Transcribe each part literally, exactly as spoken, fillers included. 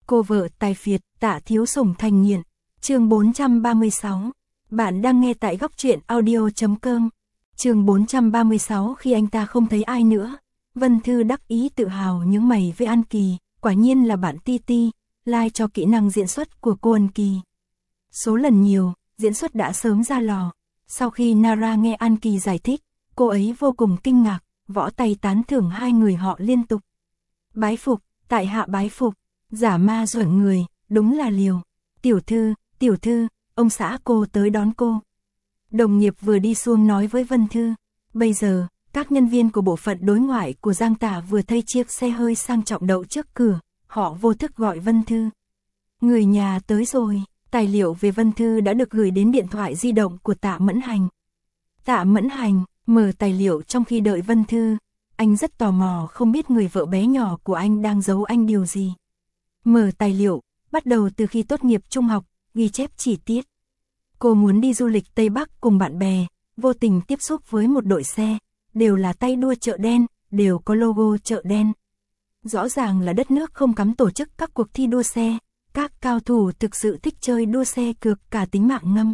Cô vợ tài phiệt, Tạ Thiếu Sủng thành nghiện. Chương bốn trăm ba mươi sáu. Bạn đang nghe tại góc truyện audio chấm com. Chương bốn trăm ba mươi sáu. Khi anh ta không thấy ai nữa, Vân Thư đắc ý tự hào nhướng mày với An Kỳ, quả nhiên là bạn Ti Ti, like cho kỹ năng diễn xuất của cô An Kỳ. Số lần nhiều, diễn xuất đã sớm ra lò. Sau khi Nara nghe An Kỳ giải thích, cô ấy vô cùng kinh ngạc, võ tay tán thưởng hai người họ liên tục. Bái phục, tại hạ bái phục, giả ma duẩn người, đúng là liều. Tiểu thư, tiểu thư, ông xã cô tới đón cô. Đồng nghiệp vừa đi xuông nói với Vân Thư. Bây giờ, các nhân viên của bộ phận đối ngoại của Giang Tả vừa thấy chiếc xe hơi sang trọng đậu trước cửa, họ vô thức gọi Vân Thư. Người nhà tới rồi, tài liệu về Vân Thư đã được gửi đến điện thoại di động của Tạ Mẫn Hành. Tạ Mẫn Hành mở tài liệu trong khi đợi Vân Thư, anh rất tò mò không biết người vợ bé nhỏ của anh đang giấu anh điều gì. Mở tài liệu, bắt đầu từ khi tốt nghiệp trung học, ghi chép chi tiết. Cô muốn đi du lịch Tây Bắc cùng bạn bè, vô tình tiếp xúc với một đội xe, đều là tay đua chợ đen, đều có logo chợ đen. Rõ ràng là đất nước không cấm tổ chức các cuộc thi đua xe, các cao thủ thực sự thích chơi đua xe cược cả tính mạng ngâm.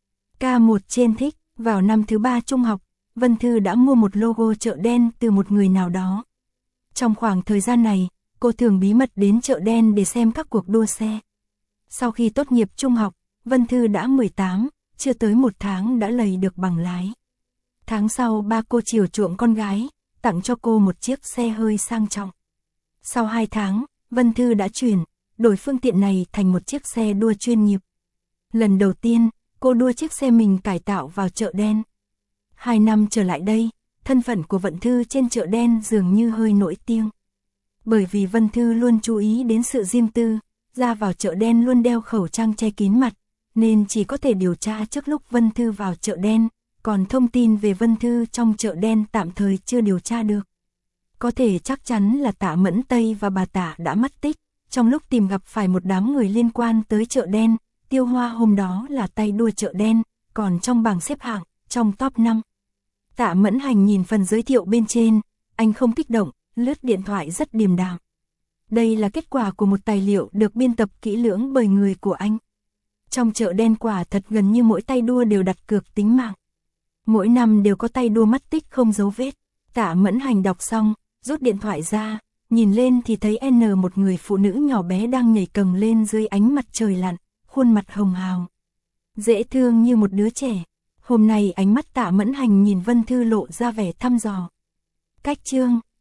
K một trên thích, vào năm thứ ba trung học, Vân Thư đã mua một logo chợ đen từ một người nào đó. Trong khoảng thời gian này, cô thường bí mật đến chợ đen để xem các cuộc đua xe. Sau khi tốt nghiệp trung học, Vân Thư đã mười tám, chưa tới một tháng đã lầy được bằng lái. Tháng sau ba cô chiều chuộng con gái, tặng cho cô một chiếc xe hơi sang trọng. Sau hai tháng, Vân Thư đã chuyển, đổi phương tiện này thành một chiếc xe đua chuyên nghiệp. Lần đầu tiên, cô đua chiếc xe mình cải tạo vào chợ đen. Hai năm trở lại đây, thân phận của Vân Thư trên chợ đen dường như hơi nổi tiếng. Bởi vì Vân Thư luôn chú ý đến sự riêng tư, ra vào chợ đen luôn đeo khẩu trang che kín mặt, nên chỉ có thể điều tra trước lúc Vân Thư vào chợ đen, còn thông tin về Vân Thư trong chợ đen tạm thời chưa điều tra được. Có thể chắc chắn là Tạ Mẫn Tây và bà Tạ đã mất tích, trong lúc tìm gặp phải một đám người liên quan tới chợ đen, Tiêu Hoa hôm đó là tay đua chợ đen, còn trong bảng xếp hạng, trong top năm. Tạ Mẫn Hành nhìn phần giới thiệu bên trên, anh không kích động, lướt điện thoại rất điềm đạm. Đây là kết quả của một tài liệu được biên tập kỹ lưỡng bởi người của anh. Trong chợ đen quả thật gần như mỗi tay đua đều đặt cược tính mạng. Mỗi năm đều có tay đua mất tích không dấu vết. Tạ Mẫn Hành đọc xong, rút điện thoại ra, nhìn lên thì thấy N một người phụ nữ nhỏ bé đang nhảy cầng lên dưới ánh mặt trời lặn, khuôn mặt hồng hào. Dễ thương như một đứa trẻ. Hôm nay ánh mắt Tạ Mẫn Hành nhìn Vân Thư lộ ra vẻ thăm dò. Cách chương,